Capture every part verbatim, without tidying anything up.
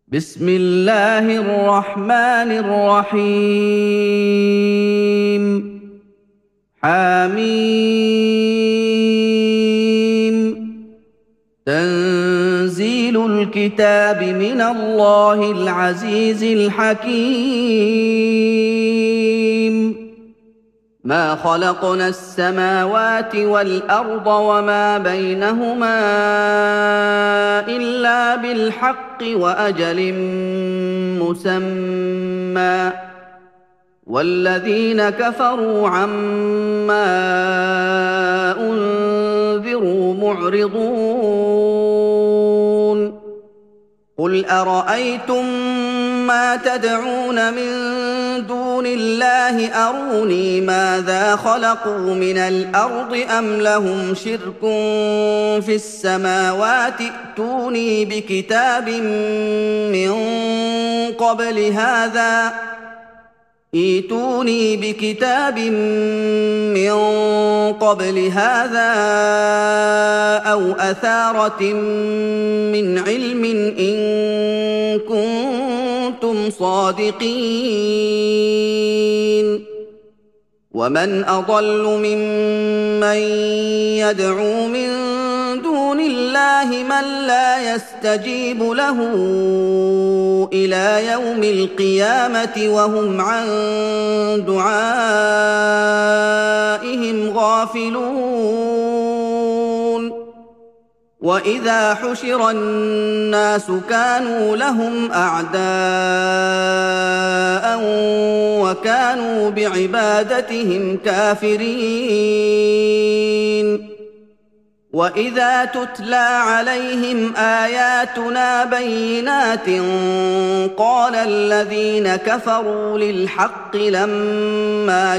بسم الله الرحمن الرحيم. حميم. تنزيل الكتاب من الله العزيز الحكيم. ما خلقنا السماوات والأرض وما بينهما إلا بالحق وأجل مسمى، والذين كفروا عما أنذروا معرضون. قل أرأيتم ما تدعون من دون الله أروني ماذا خلقوا من الأرض أم لهم شرك في السماوات ائتوني بكتاب من قبل هذا ائتوني بكتاب من قبل هذا أو أثارة من علم إن كنتم صادقين. ومن أضل ممن يدعو من دون الله من لا يستجيب له إلى يوم القيامة وهم عن دعائهم غافلون. وإذا حشر الناس كانوا لهم أعداء وكانوا بعبادتهم كافرين. وإذا تتلى عليهم آياتنا بينات قال الذين كفروا للحق لما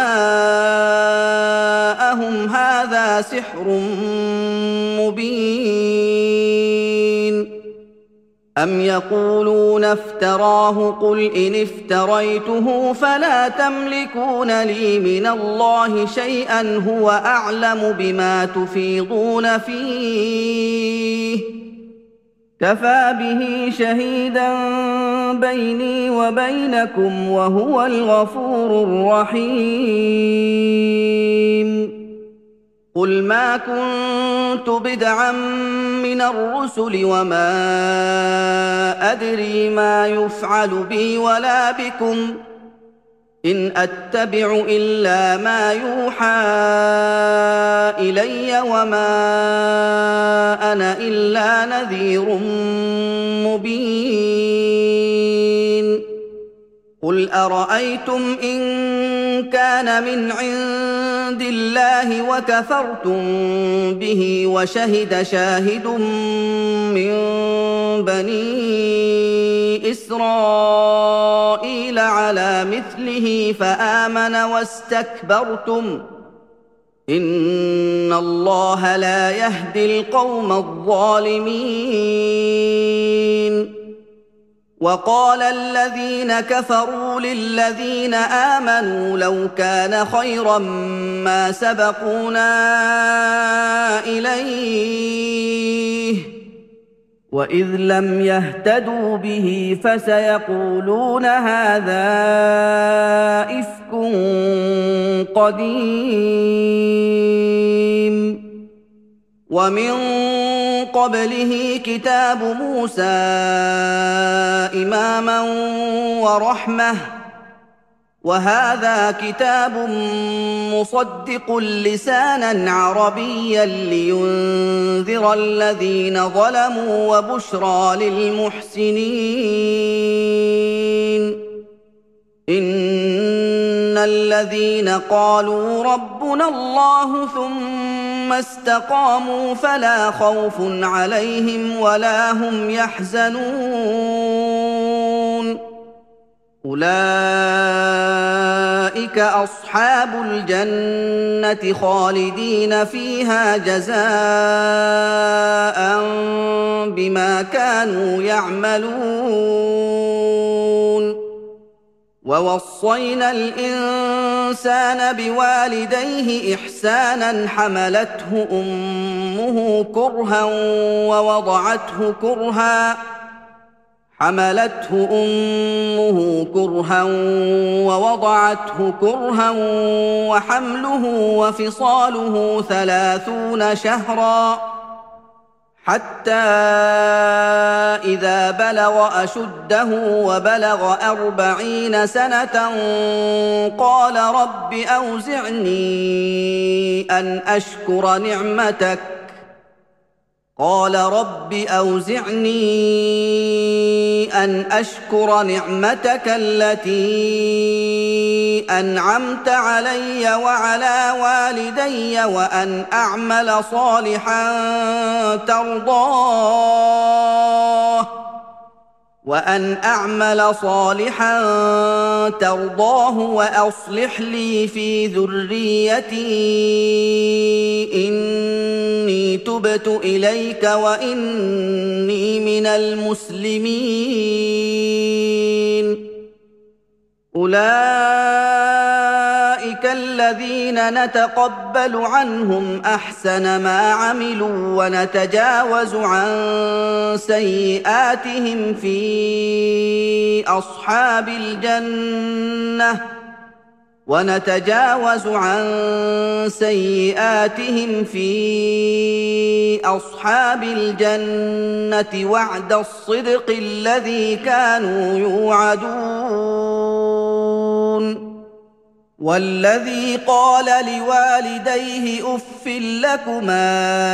جاءهم هذا سحر مبين. أم يقولون افتراه قل إن افتريته فلا تملكون لي من الله شيئا هو أعلم بما تفيضون فيه كفى به شهيدا بيني وبينكم وهو الغفور الرحيم. قل ما كنت بدعا من الرسل وما أدري ما يفعل بي ولا بكم إن أتبع إلا ما يوحى إلي وما أنا إلا نذير مبين. قل أرأيتم إن كان من عند الله وكفرتم به وشهد شاهد من بني إسرائيل على مثله فآمن واستكبرتم إن الله لا يهدي القوم الظالمين. وقال الذين كفروا للذين آمنوا لو كان خيرا ما سبقونا إليه وإذ لم يهتدوا به فسيقولون هذا إفك قديم. ومن قبله كتاب موسى إماما ورحمة وهذا كتاب مصدق لسانا عربيا لينذر الذين ظلموا وبشرى للمحسنين. إن الذين قالوا ربنا الله ثم استقاموا فلا خوف عليهم ولا هم يحزنون. أولئك أصحاب الجنة خالدين فيها جزاء بما كانوا يعملون. ووصينا الإنسان بوالديه إحسانا حملته أمه كرها ووضعته كرها حملته أمه كرها ووضعته كرها وحمله وفصاله ثلاثون شهرا حتى إذا بلغ أشده وبلغ أربعين سنة قال رب أوزعني أن أشكر نعمتك قال رب أوزعني أن أشكر نعمتك التي أنعمت علي وعلى والدي وأن أعمل صالحا ترضاه وأن أعمل صالحا ترضاه وأصلح لي في ذريتي إني تبت إليك وإني من المسلمين أولئك الذين نتقبل عنهم أحسن ما عملوا ونتجاوز عن سيئاتهم في أصحاب الجنة ونتجاوز عن سيئاتهم في أصحاب الجنة وعد الصدق الذي كانوا يوعدون والذي قال لوالديه أف لكما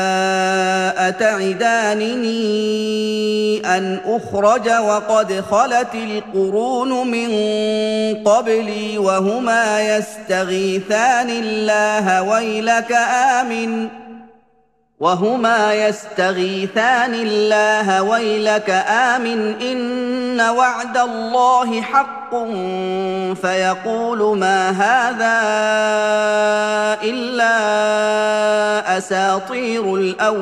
أتعدانني أن أخرج وقد خلت القرون من قبلي وهما يستغيثان الله ويلك آمن وهما يستغيثان الله ويلك آمن إن وعد الله حق فيقول ما هذا إلا أساطير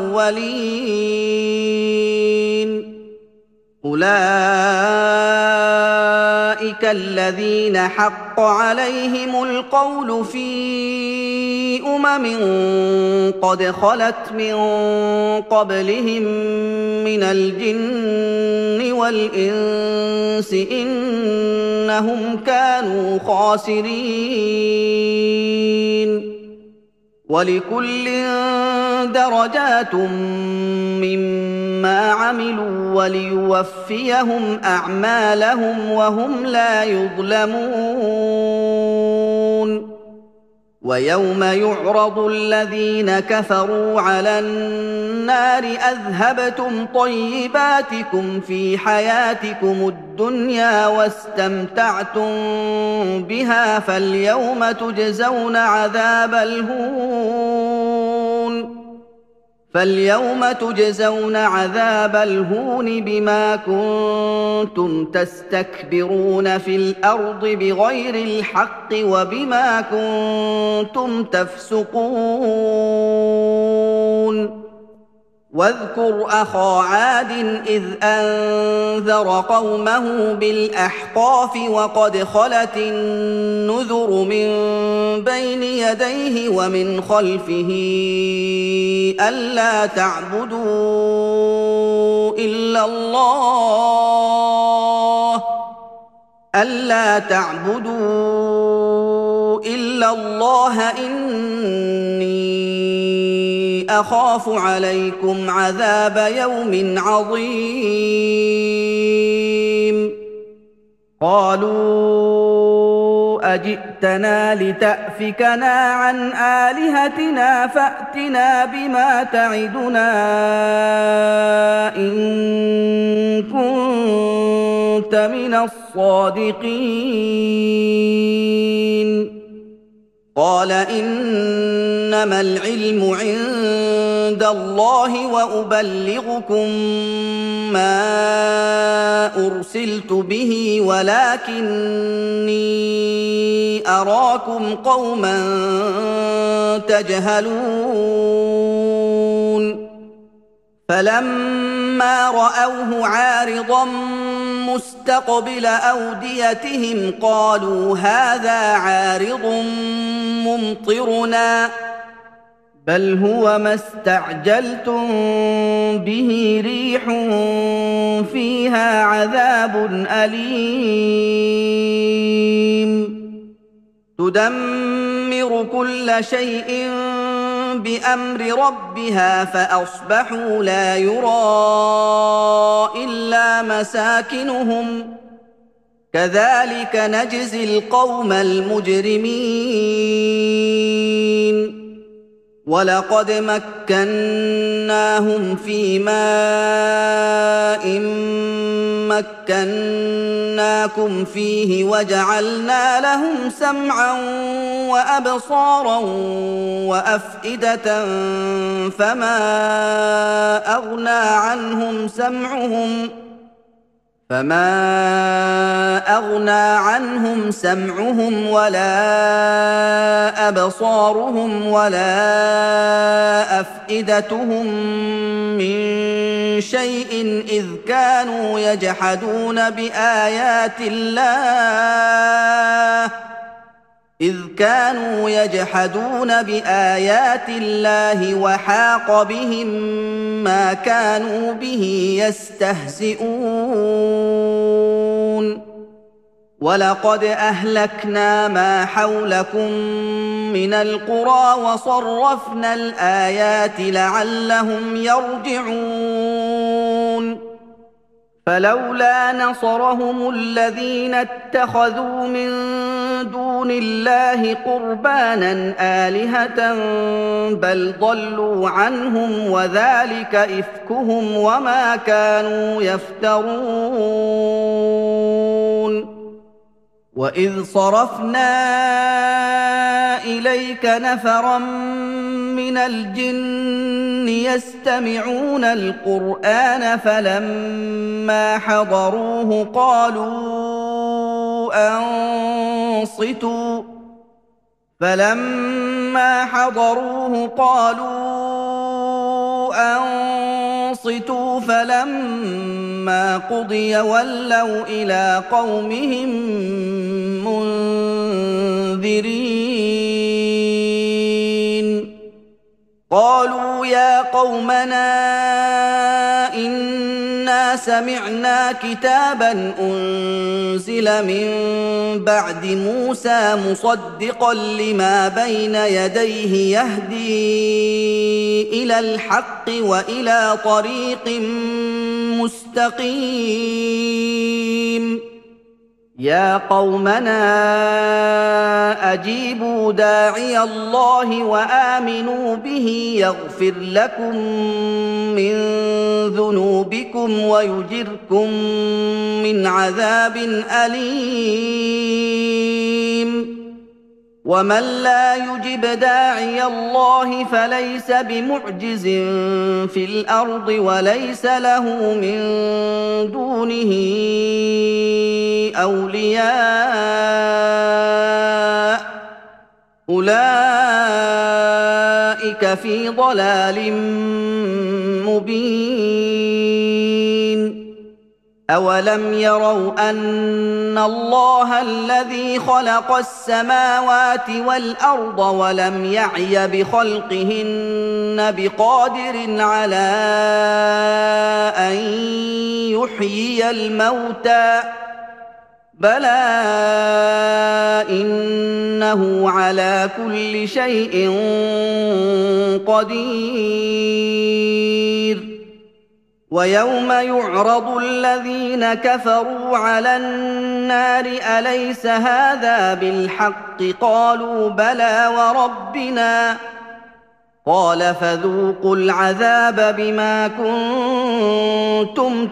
الأولين أولئك الذين حق عليهم القول في أمم قد خلت من قبلهم من الجن والإنس إنهم كانوا خاسرين ولكل درجات مما عملوا وليوفيهم أعمالهم وهم لا يظلمون ويوم يعرض الذين كفروا على النار أذهبتم طيباتكم في حياتكم الدنيا واستمتعتم بها فاليوم تجزون عذاب الهون فاليوم تجزون عذاب الهون بما كنتم تستكبرون في الأرض بغير الحق وبما كنتم تفسقون واذكر أخا عاد إذ أنذر قومه بالأحقاف وقد خلت النذر من بين يديه ومن خلفه ألا تعبدوا إلا الله ألا تعبدوا إلا الله إني أخاف عليكم عذاب يوم عظيم قالوا أجئتنا لتأفكنا عن آلهتنا فأتنا بما تعدنا إن كنت من الصادقين قال إنما العلم عند الله وأبلغكم ما أرسلت به ولكني أراكم قوما تجهلون فلما رأوه عارضا مستقبل أوديتهم قالوا هذا عارض ممطرنا بل هو ما استعجلتم به ريح فيها عذاب أليم تدمر كل شيء بأمر ربها فأصبحوا لا يرى إلا مساكنهم كذلك نجزي القوم المجرمين ولقد مكناهم في ماء مكناكم فيه وجعلنا لهم سمعا وأبصارا وأفئدة فما أغنى عنهم سمعهم فما أغنى عنهم سمعهم ولا أبصارهم ولا أفئدتهم من شيء إذ كانوا يجحدون بآيات الله إذ كانوا يجحدون بآيات الله وحاق بهم ما كانوا به يستهزئون ولقد أهلكنا ما حولكم من القرى وصرفنا الآيات لعلهم يرجعون فلولا نصرهم الذين اتخذوا من دون الله قربانا آلهة بل ضلوا عنهم وذلك إفكهم وما كانوا يفترون وإذ صرفنا إليك نفرا من الجن يستمعون القرآن فلما حضروه قالوا أنصتوا فلما حضروه قالوا أنصتوا فلما قضي ولوا إلى قومهم منذرين قالوا يا قومنا إنا سمعنا كتابا أنزل من بعد موسى مصدقا لما بين يديه يهدي إلى الحق وإلى طريق مستقيم يا قومنا أجيبوا داعي الله وآمنوا به يغفر لكم من ذنوبكم ويجركم من عذاب أليم ومن لا يجب داعي الله فليس بمعجز في الأرض وليس له من دونه أولياء أولئك في ضلال مبين أولم يروا أن الله الذي خلق السماوات والأرض ولم يعي بخلقهن بقادر على أن يحيي الموتى بلى إنه على كل شيء قدير ويوم يعرض الذين كفروا على النار أليس هذا بالحق قالوا بلى وربنا قال فذوقوا العذاب بما كنتم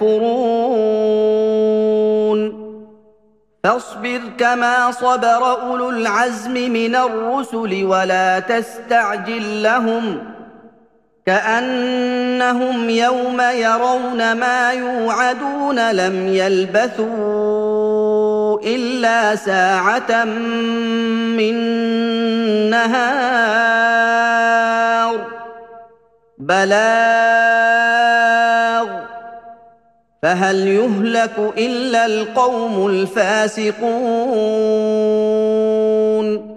تكفرون فاصبر كما صبر أولو العزم من الرسل ولا تستعجل لهم كأنهم يوم يرون ما يوعدون لم يلبثوا إلا ساعة من نهار بلاغ فهل يهلك إلا القوم الفاسقون